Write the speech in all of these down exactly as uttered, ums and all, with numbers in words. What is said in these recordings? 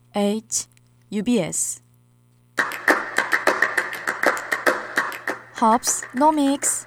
H, 유비에스 Hopsnomics.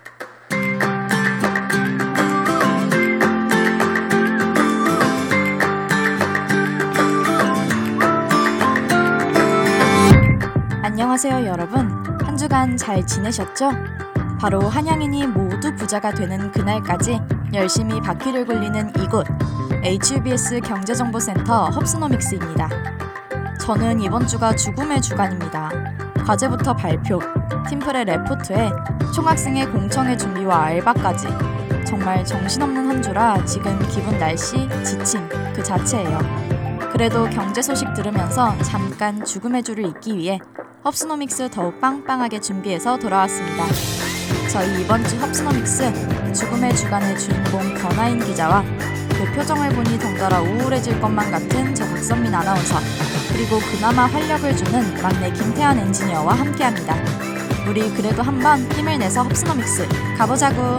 안녕하세요 여러분. 한 주간 잘 지내셨죠? 바로 한양인이 모두 부자가 되는 그날까지 열심히 바퀴를 굴리는 이곳 에이치유비에스 경제정보센터 헙스노믹스입니다. 저는 이번 주가 죽음의 주간입니다. 과제부터 발표, 팀플의 레포트에 총학생의 공청회 준비와 알바까지 정말 정신없는 한 주라 지금 기분 날씨, 지침 그 자체예요. 그래도 경제 소식 들으면서 잠깐 죽음의 주를 잊기 위해 헙스노믹스 더욱 빵빵하게 준비해서 돌아왔습니다. 저희 이번 주 헙스노믹스 죽음의 주간의 주인공 변하인 기자와 그 표정을 보니 덩달아 우울해질 것만 같은 저 박선민 아나운서, 그리고 그나마 활력을 주는 막내 김태환 엔지니어와 함께합니다. 우리 그래도 한번 힘을 내서 헙스노믹스 가보자고.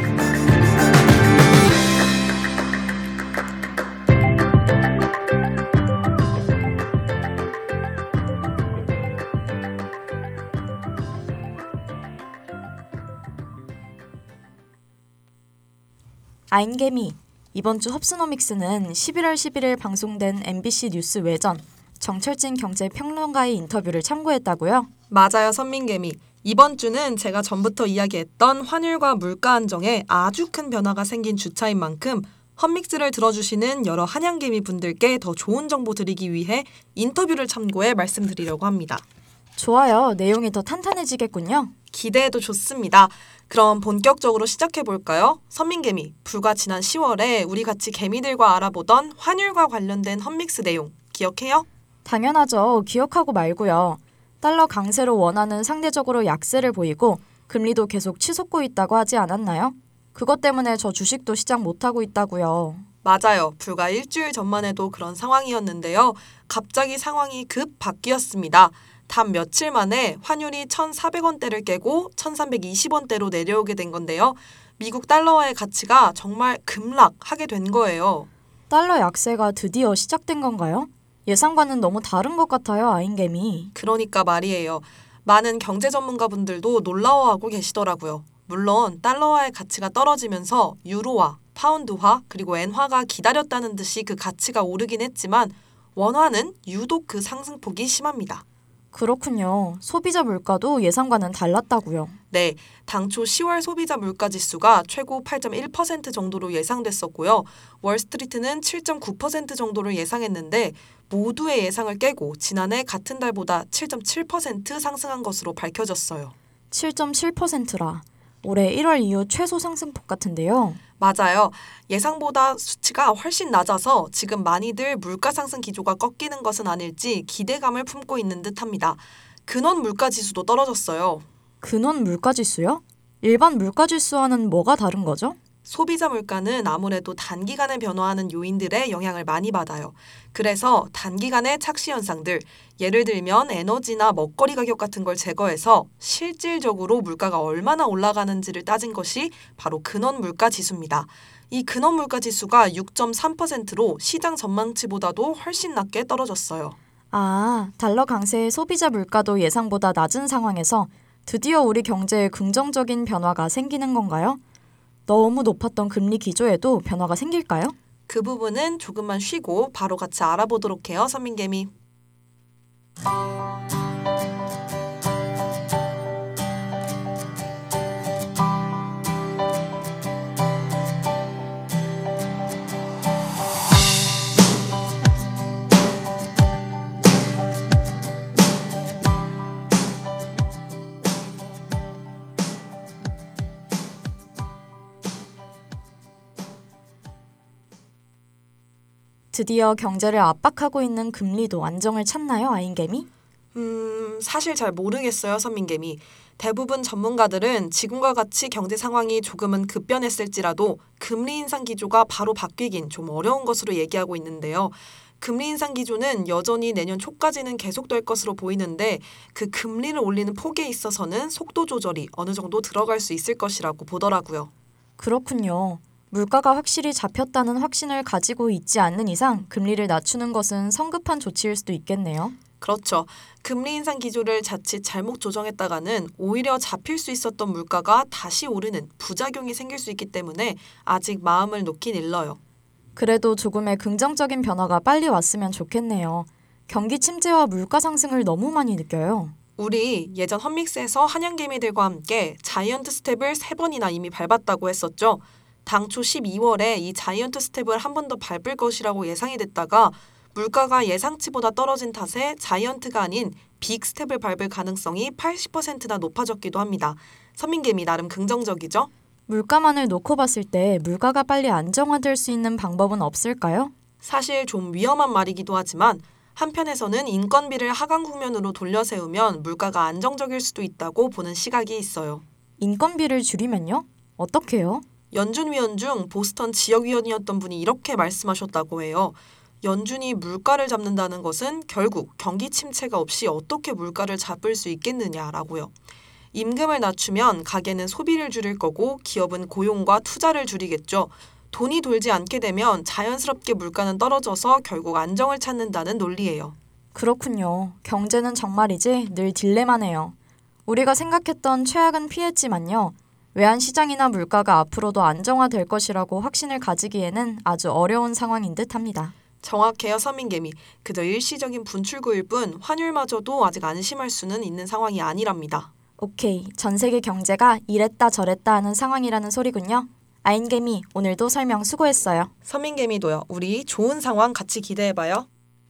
아인개미, 이번 주 헙스노믹스는 십일월 십일일 방송된 엠비씨 뉴스 외전 정철진 경제평론가의 인터뷰를 참고했다고요? 맞아요, 선민개미. 이번 주는 제가 전부터 이야기했던 환율과 물가 안정에 아주 큰 변화가 생긴 주차인 만큼 헛믹스를 들어주시는 여러 한양개미 분들께 더 좋은 정보 드리기 위해 인터뷰를 참고해 말씀드리려고 합니다. 좋아요. 내용이 더 탄탄해지겠군요. 기대해도 좋습니다. 그럼 본격적으로 시작해볼까요? 선민개미, 불과 지난 시월에 우리 같이 개미들과 알아보던 환율과 관련된 헛믹스 내용 기억해요? 당연하죠. 기억하고 말고요. 달러 강세로 원화는 상대적으로 약세를 보이고 금리도 계속 치솟고 있다고 하지 않았나요? 그것 때문에 저 주식도 시작 못하고 있다고요. 맞아요. 불과 일주일 전만 해도 그런 상황이었는데요. 갑자기 상황이 급 바뀌었습니다. 단 며칠 만에 환율이 천사백 원대를 깨고 천삼백이십 원대로 내려오게 된 건데요. 미국 달러와의 가치가 정말 급락하게 된 거예요. 달러 약세가 드디어 시작된 건가요? 예상과는 너무 다른 것 같아요, 아인개미. 그러니까 말이에요. 많은 경제 전문가분들도 놀라워하고 계시더라고요. 물론 달러와의 가치가 떨어지면서 유로화, 파운드화, 그리고 엔화가 기다렸다는 듯이 그 가치가 오르긴 했지만 원화는 유독 그 상승폭이 심합니다. 그렇군요. 소비자 물가도 예상과는 달랐다고요. 네, 당초 시월 소비자 물가지수가 최고 팔 점 일 퍼센트 정도로 예상됐었고요. 월스트리트는 칠 점 구 퍼센트 정도를 예상했는데 모두의 예상을 깨고 지난해 같은 달보다 칠 점 칠 퍼센트 상승한 것으로 밝혀졌어요. 칠 점 칠 퍼센트라 올해 일월 이후 최소 상승폭 같은데요. 맞아요. 예상보다 수치가 훨씬 낮아서 지금 많이들 물가 상승 기조가 꺾이는 것은 아닐지 기대감을 품고 있는 듯합니다. 근원 물가 지수도 떨어졌어요. 근원 물가 지수요? 일반 물가 지수와는 뭐가 다른 거죠? 소비자 물가는 아무래도 단기간에 변화하는 요인들의 영향을 많이 받아요. 그래서 단기간의 착시 현상들, 예를 들면 에너지나 먹거리 가격 같은 걸 제거해서 실질적으로 물가가 얼마나 올라가는지를 따진 것이 바로 근원 물가 지수입니다. 이 근원 물가 지수가 육 점 삼 퍼센트로 시장 전망치보다도 훨씬 낮게 떨어졌어요. 아, 달러 강세의 소비자 물가도 예상보다 낮은 상황에서 드디어 우리 경제에 긍정적인 변화가 생기는 건가요? 너무 높았던 금리 기조에도 변화가 생길까요? 그 부분은 조금만 쉬고 바로 같이 알아보도록 해요, 선민개미. 드디어 경제를 압박하고 있는 금리도 안정을 찾나요, 아인개미? 음, 사실 잘 모르겠어요, 선민개미. 대부분 전문가들은 지금과 같이 경제 상황이 조금은 급변했을지라도 금리 인상 기조가 바로 바뀌긴 좀 어려운 것으로 얘기하고 있는데요. 금리 인상 기조는 여전히 내년 초까지는 계속될 것으로 보이는데 그 금리를 올리는 폭에 있어서는 속도 조절이 어느 정도 들어갈 수 있을 것이라고 보더라고요. 그렇군요. 물가가 확실히 잡혔다는 확신을 가지고 있지 않는 이상 금리를 낮추는 것은 성급한 조치일 수도 있겠네요. 그렇죠. 금리 인상 기조를 자칫 잘못 조정했다가는 오히려 잡힐 수 있었던 물가가 다시 오르는 부작용이 생길 수 있기 때문에 아직 마음을 놓긴 일러요. 그래도 조금의 긍정적인 변화가 빨리 왔으면 좋겠네요. 경기 침체와 물가 상승을 너무 많이 느껴요. 우리 예전 헛믹스에서 한양개미들과 함께 자이언트 스텝을 세 번이나 이미 밟았다고 했었죠. 당초 십이월에 이 자이언트 스텝을 한 번 더 밟을 것이라고 예상이 됐다가 물가가 예상치보다 떨어진 탓에 자이언트가 아닌 빅 스텝을 밟을 가능성이 팔십 퍼센트나 높아졌기도 합니다. 선민개미 나름 긍정적이죠? 물가만을 놓고 봤을 때 물가가 빨리 안정화될 수 있는 방법은 없을까요? 사실 좀 위험한 말이기도 하지만 한편에서는 인건비를 하강 국면으로 돌려 세우면 물가가 안정적일 수도 있다고 보는 시각이 있어요. 인건비를 줄이면요? 어떻게요? 연준 위원 중 보스턴 지역위원이었던 분이 이렇게 말씀하셨다고 해요. 연준이 물가를 잡는다는 것은 결국 경기 침체가 없이 어떻게 물가를 잡을 수 있겠느냐라고요. 임금을 낮추면 가게는 소비를 줄일 거고 기업은 고용과 투자를 줄이겠죠. 돈이 돌지 않게 되면 자연스럽게 물가는 떨어져서 결국 안정을 찾는다는 논리예요. 그렇군요. 경제는 정말이지 늘 딜레마네요. 우리가 생각했던 최악은 피했지만요. 외환시장이나 물가가 앞으로도 안정화될 것이라고 확신을 가지기에는 아주 어려운 상황인 듯합니다. 정확해요, 서민개미. 그저 일시적인 분출구일 뿐 환율마저도 아직 안심할 수는 있는 상황이 아니랍니다. 오케이, 전 세계 경제가 이랬다 저랬다 하는 상황이라는 소리군요. 아인개미, 오늘도 설명 수고했어요. 서민개미도요. 우리 좋은 상황 같이 기대해봐요.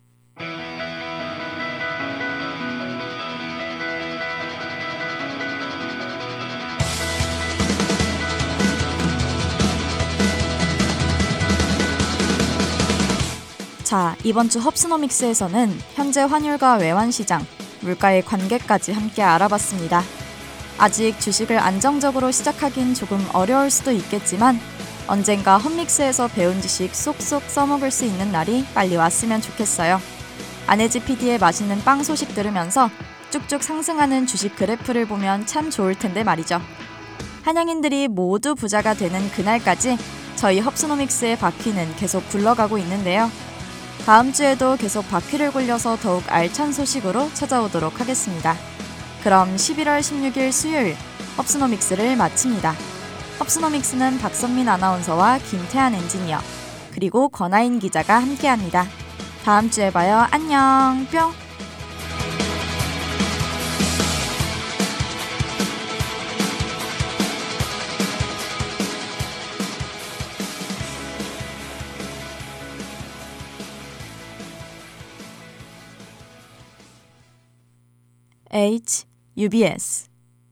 자, 이번 주 헙스노믹스에서는 현재 환율과 외환시장, 물가의 관계까지 함께 알아봤습니다. 아직 주식을 안정적으로 시작하긴 조금 어려울 수도 있겠지만 언젠가 헛믹스에서 배운 지식 쏙쏙 써먹을 수 있는 날이 빨리 왔으면 좋겠어요. 안혜지 피디의 맛있는 빵 소식 들으면서 쭉쭉 상승하는 주식 그래프를 보면 참 좋을 텐데 말이죠. 한양인들이 모두 부자가 되는 그날까지 저희 헙스노믹스의 바퀴는 계속 굴러가고 있는데요. 다음 주에도 계속 바퀴를 굴려서 더욱 알찬 소식으로 찾아오도록 하겠습니다. 그럼 십일월 십육일 수요일 헙스노믹스를 마칩니다. 헙스노믹스는 박선민 아나운서와 김태한 엔지니어 그리고 권하인 기자가 함께합니다. 다음 주에 봐요. 안녕 뿅. H 유비에스